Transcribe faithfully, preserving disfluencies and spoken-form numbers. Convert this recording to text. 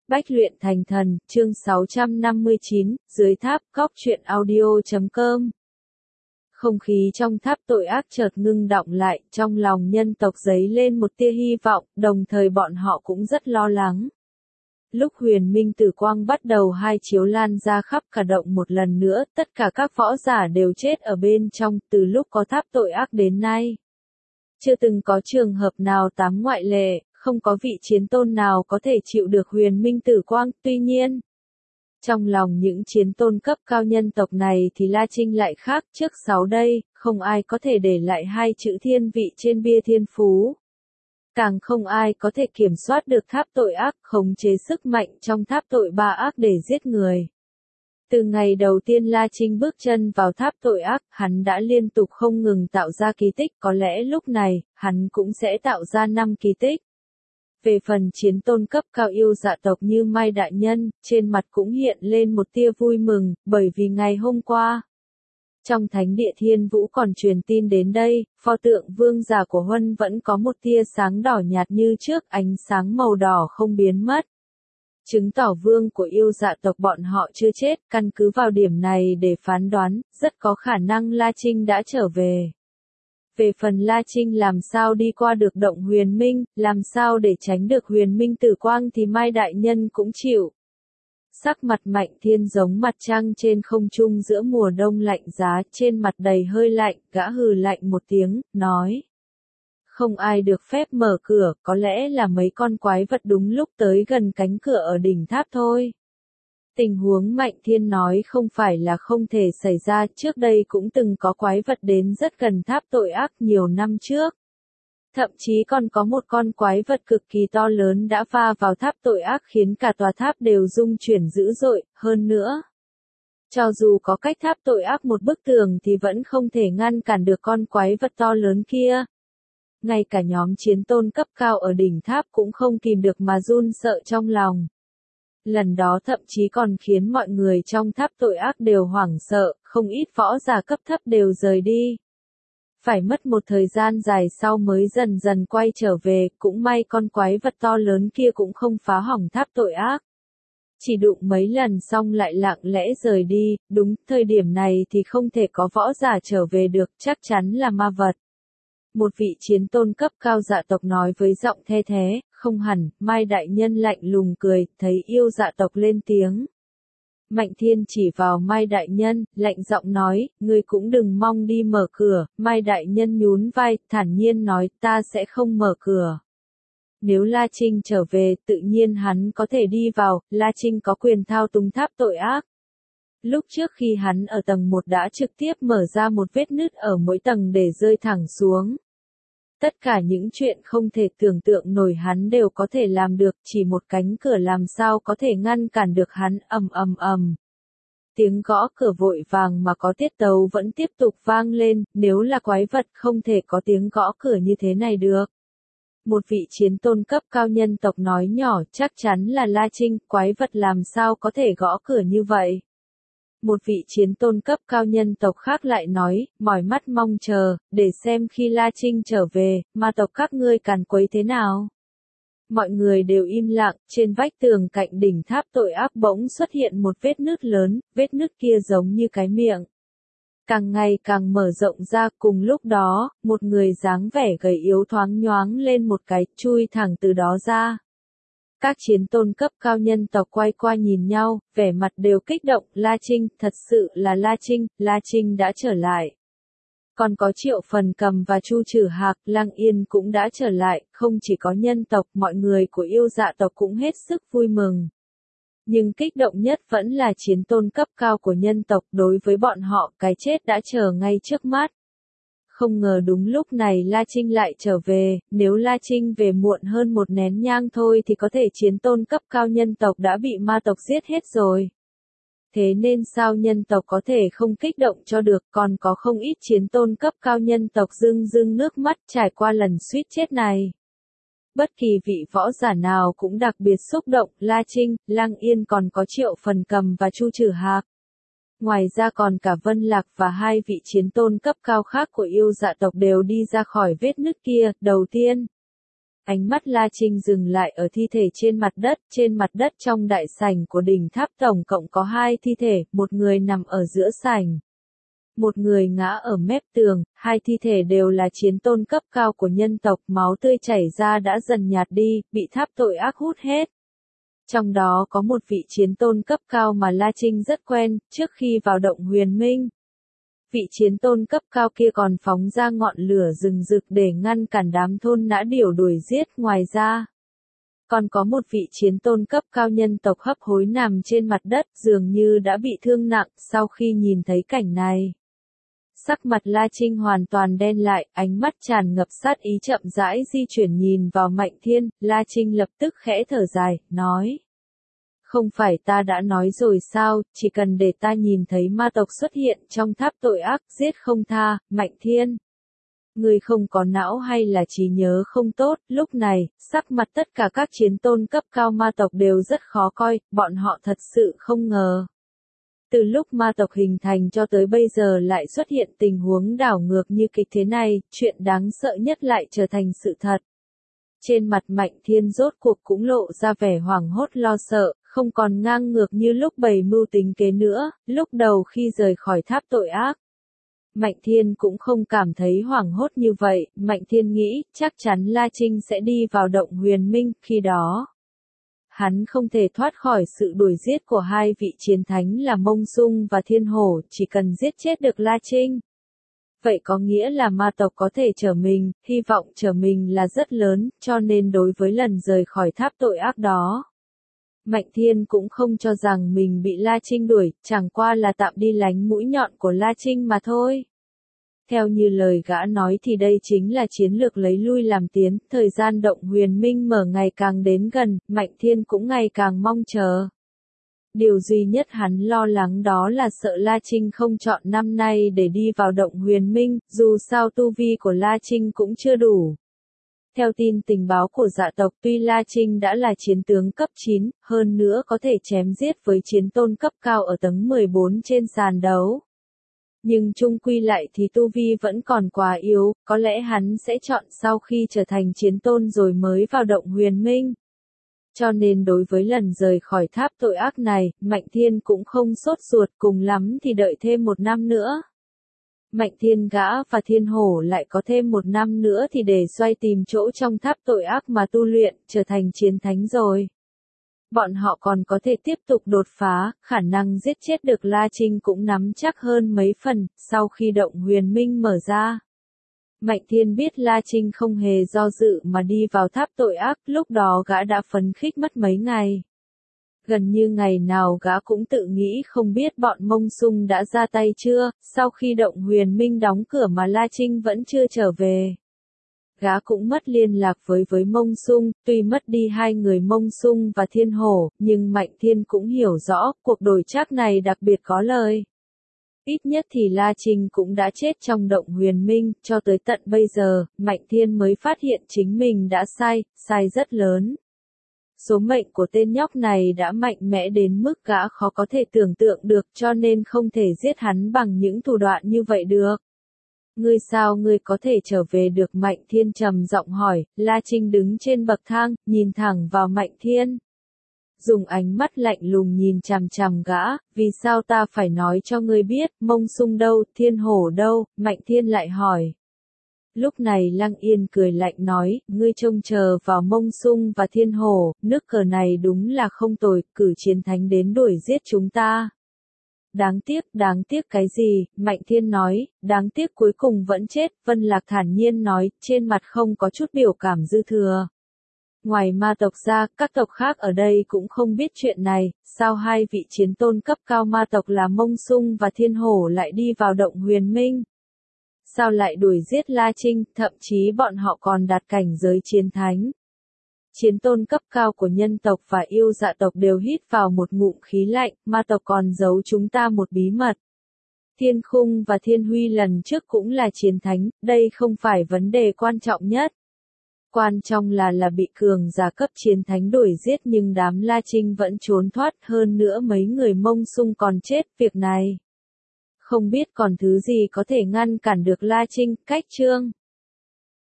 Bách luyện thành thần, chương sáu trăm năm mươi chín, dưới tháp, góc truyện audio chấm com. Không khí trong tháp tội ác chợt ngưng đọng lại, trong lòng nhân tộc dấy lên một tia hy vọng, đồng thời bọn họ cũng rất lo lắng. Lúc huyền minh tử quang bắt đầu hai chiếu lan ra khắp cả động một lần nữa, tất cả các võ giả đều chết ở bên trong, từ lúc có tháp tội ác đến nay. Chưa từng có trường hợp nào tám ngoại lệ, không có vị chiến tôn nào có thể chịu được huyền minh tử quang, tuy nhiên. Trong lòng những chiến tôn cấp cao nhân tộc này thì La Trinh lại khác, trước sáu đây, không ai có thể để lại hai chữ thiên vị trên bia thiên phú. Càng không ai có thể kiểm soát được tháp tội ác, khống chế sức mạnh trong tháp tội ba ác để giết người. Từ ngày đầu tiên La Trinh bước chân vào tháp tội ác, hắn đã liên tục không ngừng tạo ra kỳ tích, có lẽ lúc này, hắn cũng sẽ tạo ra năm kỳ tích. Về phần chiến tôn cấp cao yêu dạ tộc như Mai Đại Nhân, trên mặt cũng hiện lên một tia vui mừng, bởi vì ngày hôm qua, trong thánh địa thiên vũ còn truyền tin đến đây, pho tượng vương giả của Huân vẫn có một tia sáng đỏ nhạt như trước, ánh sáng màu đỏ không biến mất. Chứng tỏ vương của yêu dạ tộc bọn họ chưa chết, căn cứ vào điểm này để phán đoán, rất có khả năng La Trinh đã trở về. Về phần La Trinh làm sao đi qua được động huyền minh, làm sao để tránh được huyền minh tử quang thì Mai Đại Nhân cũng chịu. Sắc mặt Mạnh Thiên giống mặt trăng trên không trung giữa mùa đông lạnh giá, trên mặt đầy hơi lạnh, gã hừ lạnh một tiếng, nói. Không ai được phép mở cửa, có lẽ là mấy con quái vật đúng lúc tới gần cánh cửa ở đỉnh tháp thôi. Tình huống Mạnh Thiên nói không phải là không thể xảy ra, trước đây cũng từng có quái vật đến rất gần tháp tội ác nhiều năm trước. Thậm chí còn có một con quái vật cực kỳ to lớn đã va vào tháp tội ác khiến cả tòa tháp đều rung chuyển dữ dội, hơn nữa. Cho dù có cách tháp tội ác một bức tường thì vẫn không thể ngăn cản được con quái vật to lớn kia. Ngay cả nhóm chiến tôn cấp cao ở đỉnh tháp cũng không kìm được mà run sợ trong lòng. Lần đó thậm chí còn khiến mọi người trong tháp tội ác đều hoảng sợ, không ít võ giả cấp thấp đều rời đi. Phải mất một thời gian dài sau mới dần dần quay trở về, cũng may con quái vật to lớn kia cũng không phá hỏng tháp tội ác. Chỉ đụng mấy lần xong lại lặng lẽ rời đi, đúng thời điểm này thì không thể có võ giả trở về được, chắc chắn là ma vật. Một vị chiến tôn cấp cao dạ tộc nói với giọng the thế, không hẳn, Mai Đại Nhân lạnh lùng cười, thấy yêu dạ tộc lên tiếng. Mạnh Thiên chỉ vào Mai Đại Nhân, lạnh giọng nói, ngươi cũng đừng mong đi mở cửa, Mai Đại Nhân nhún vai, thản nhiên nói, ta sẽ không mở cửa. Nếu La Trinh trở về, tự nhiên hắn có thể đi vào, La Trinh có quyền thao túng tháp tội ác. Lúc trước khi hắn ở tầng một đã trực tiếp mở ra một vết nứt ở mỗi tầng để rơi thẳng xuống. Tất cả những chuyện không thể tưởng tượng nổi hắn đều có thể làm được, chỉ một cánh cửa làm sao có thể ngăn cản được hắn, ầm ầm ầm. Tiếng gõ cửa vội vàng mà có tiết tấu vẫn tiếp tục vang lên, nếu là quái vật không thể có tiếng gõ cửa như thế này được. Một vị chiến tôn cấp cao nhân tộc nói nhỏ, chắc chắn là La Trinh, quái vật làm sao có thể gõ cửa như vậy. Một vị chiến tôn cấp cao nhân tộc khác lại nói, mỏi mắt mong chờ, để xem khi La Trinh trở về, ma tộc các ngươi càn quấy thế nào. Mọi người đều im lặng, trên vách tường cạnh đỉnh tháp tội ác bỗng xuất hiện một vết nứt lớn, vết nứt kia giống như cái miệng. Càng ngày càng mở rộng ra, cùng lúc đó, một người dáng vẻ gầy yếu thoáng nhoáng lên một cái, chui thẳng từ đó ra. Các chiến tôn cấp cao nhân tộc quay qua nhìn nhau, vẻ mặt đều kích động, La Trinh, thật sự là La Trinh, La Trinh đã trở lại. Còn có Triệu Phần Cầm và Chu Trử Hạc, Lăng Yên cũng đã trở lại, không chỉ có nhân tộc, mọi người của yêu dạ tộc cũng hết sức vui mừng. Nhưng kích động nhất vẫn là chiến tôn cấp cao của nhân tộc, đối với bọn họ, cái chết đã chờ ngay trước mắt. Không ngờ đúng lúc này La Trinh lại trở về, nếu La Trinh về muộn hơn một nén nhang thôi thì có thể chiến tôn cấp cao nhân tộc đã bị ma tộc giết hết rồi. Thế nên sao nhân tộc có thể không kích động cho được, còn có không ít chiến tôn cấp cao nhân tộc rưng rưng nước mắt trải qua lần suýt chết này. Bất kỳ vị võ giả nào cũng đặc biệt xúc động, La Trinh, Lăng Yên còn có Triệu Phần Cầm và Chu Trử Hạc. Ngoài ra còn cả Vân Lạc và hai vị chiến tôn cấp cao khác của yêu dạ tộc đều đi ra khỏi vết nứt kia, đầu tiên. Ánh mắt La Trinh dừng lại ở thi thể trên mặt đất, trên mặt đất trong đại sảnh của đỉnh tháp tổng cộng có hai thi thể, một người nằm ở giữa sảnh. Một người ngã ở mép tường, hai thi thể đều là chiến tôn cấp cao của nhân tộc, máu tươi chảy ra đã dần nhạt đi, bị tháp tội ác hút hết. Trong đó có một vị chiến tôn cấp cao mà La Trinh rất quen, trước khi vào động huyền minh. Vị chiến tôn cấp cao kia còn phóng ra ngọn lửa rừng rực để ngăn cản đám thôn nã điểu đuổi giết, ngoài ra. Còn có một vị chiến tôn cấp cao nhân tộc hấp hối nằm trên mặt đất, dường như đã bị thương nặng. Sau khi nhìn thấy cảnh này, sắc mặt La Trinh hoàn toàn đen lại, ánh mắt tràn ngập sát ý chậm rãi di chuyển nhìn vào Mạnh Thiên. La Trinh lập tức khẽ thở dài, nói. Không phải ta đã nói rồi sao, chỉ cần để ta nhìn thấy ma tộc xuất hiện trong tháp tội ác, giết không tha. Mạnh Thiên, ngươi không có não hay là trí nhớ không tốt? Lúc này, sắc mặt tất cả các chiến tôn cấp cao ma tộc đều rất khó coi, bọn họ thật sự không ngờ. Từ lúc ma tộc hình thành cho tới bây giờ lại xuất hiện tình huống đảo ngược như kịch thế này, chuyện đáng sợ nhất lại trở thành sự thật. Trên mặt Mạnh Thiên rốt cuộc cũng lộ ra vẻ hoảng hốt lo sợ, không còn ngang ngược như lúc bày mưu tính kế nữa. Lúc đầu khi rời khỏi tháp tội ác, Mạnh Thiên cũng không cảm thấy hoảng hốt như vậy. Mạnh Thiên nghĩ chắc chắn La Trinh sẽ đi vào động huyền minh, khi đó hắn không thể thoát khỏi sự đuổi giết của hai vị chiến thánh là Mông Sung và Thiên Hổ, chỉ cần giết chết được La Trinh. Vậy có nghĩa là ma tộc có thể trở mình, hy vọng trở mình là rất lớn, cho nên đối với lần rời khỏi tháp tội ác đó, Mạnh Thiên cũng không cho rằng mình bị La Trinh đuổi, chẳng qua là tạm đi lánh mũi nhọn của La Trinh mà thôi. Theo như lời gã nói thì đây chính là chiến lược lấy lui làm tiến, thời gian động huyền minh mở ngày càng đến gần, Mạnh Thiên cũng ngày càng mong chờ. Điều duy nhất hắn lo lắng đó là sợ La Trinh không chọn năm nay để đi vào động huyền minh, dù sao tu vi của La Trinh cũng chưa đủ. Theo tin tình báo của dạ tộc, tuy La Trinh đã là chiến tướng cấp chín, hơn nữa có thể chém giết với chiến tôn cấp cao ở tầng mười bốn trên sàn đấu. Nhưng chung quy lại thì tu vi vẫn còn quá yếu, có lẽ hắn sẽ chọn sau khi trở thành chiến tôn rồi mới vào động huyền minh. Cho nên đối với lần rời khỏi tháp tội ác này, Mạnh Thiên cũng không sốt ruột, cùng lắm thì đợi thêm một năm nữa. Mạnh Thiên gã và Thiên Hổ lại có thêm một năm nữa thì để xoay tìm chỗ trong tháp tội ác mà tu luyện, trở thành chiến thánh rồi. Bọn họ còn có thể tiếp tục đột phá, khả năng giết chết được La Trinh cũng nắm chắc hơn mấy phần, sau khi động huyền minh mở ra. Mạnh Thiên biết La Trinh không hề do dự mà đi vào tháp tội ác, lúc đó gã đã phấn khích mất mấy ngày. Gần như ngày nào gã cũng tự nghĩ không biết bọn Mông Sung đã ra tay chưa, sau khi động huyền minh đóng cửa mà La Trinh vẫn chưa trở về. Gã cũng mất liên lạc với với Mông Sung, tuy mất đi hai người Mông Sung và Thiên Hổ, nhưng Mạnh Thiên cũng hiểu rõ, cuộc đổi trác này đặc biệt có lời. Ít nhất thì La Trinh cũng đã chết trong động huyền minh, cho tới tận bây giờ, Mạnh Thiên mới phát hiện chính mình đã sai, sai rất lớn. Số mệnh của tên nhóc này đã mạnh mẽ đến mức gã khó có thể tưởng tượng được, cho nên không thể giết hắn bằng những thủ đoạn như vậy được. Ngươi sao ngươi có thể trở về được? Mạnh Thiên trầm giọng hỏi. La Trinh đứng trên bậc thang, nhìn thẳng vào Mạnh Thiên. Dùng ánh mắt lạnh lùng nhìn chằm chằm gã, vì sao ta phải nói cho ngươi biết, Mông Sung đâu, Thiên Hổ đâu? Mạnh Thiên lại hỏi. Lúc này Lăng Yên cười lạnh nói, ngươi trông chờ vào Mông Sung và Thiên Hổ, nước cờ này đúng là không tồi, cử chiến thánh đến đuổi giết chúng ta. Đáng tiếc, đáng tiếc cái gì? Mạnh Thiên nói, đáng tiếc cuối cùng vẫn chết. Vân Lạc thản nhiên nói, trên mặt không có chút biểu cảm dư thừa. Ngoài ma tộc ra, các tộc khác ở đây cũng không biết chuyện này, sao hai vị chiến tôn cấp cao ma tộc là Mông Sung và Thiên Hổ lại đi vào động huyền minh? Sao lại đuổi giết La Trinh, thậm chí bọn họ còn đạt cảnh giới chiến thánh? Chiến tôn cấp cao của nhân tộc và yêu dạ tộc đều hít vào một ngụm khí lạnh, ma tộc còn giấu chúng ta một bí mật. Thiên Khung và Thiên Huy lần trước cũng là chiến thánh, đây không phải vấn đề quan trọng nhất. Quan trọng là là bị cường giả cấp chiến thánh đuổi giết nhưng đám La Trinh vẫn trốn thoát, hơn nữa mấy người Mông Sung còn chết, việc này. Không biết còn thứ gì có thể ngăn cản được La Trinh. Cách chương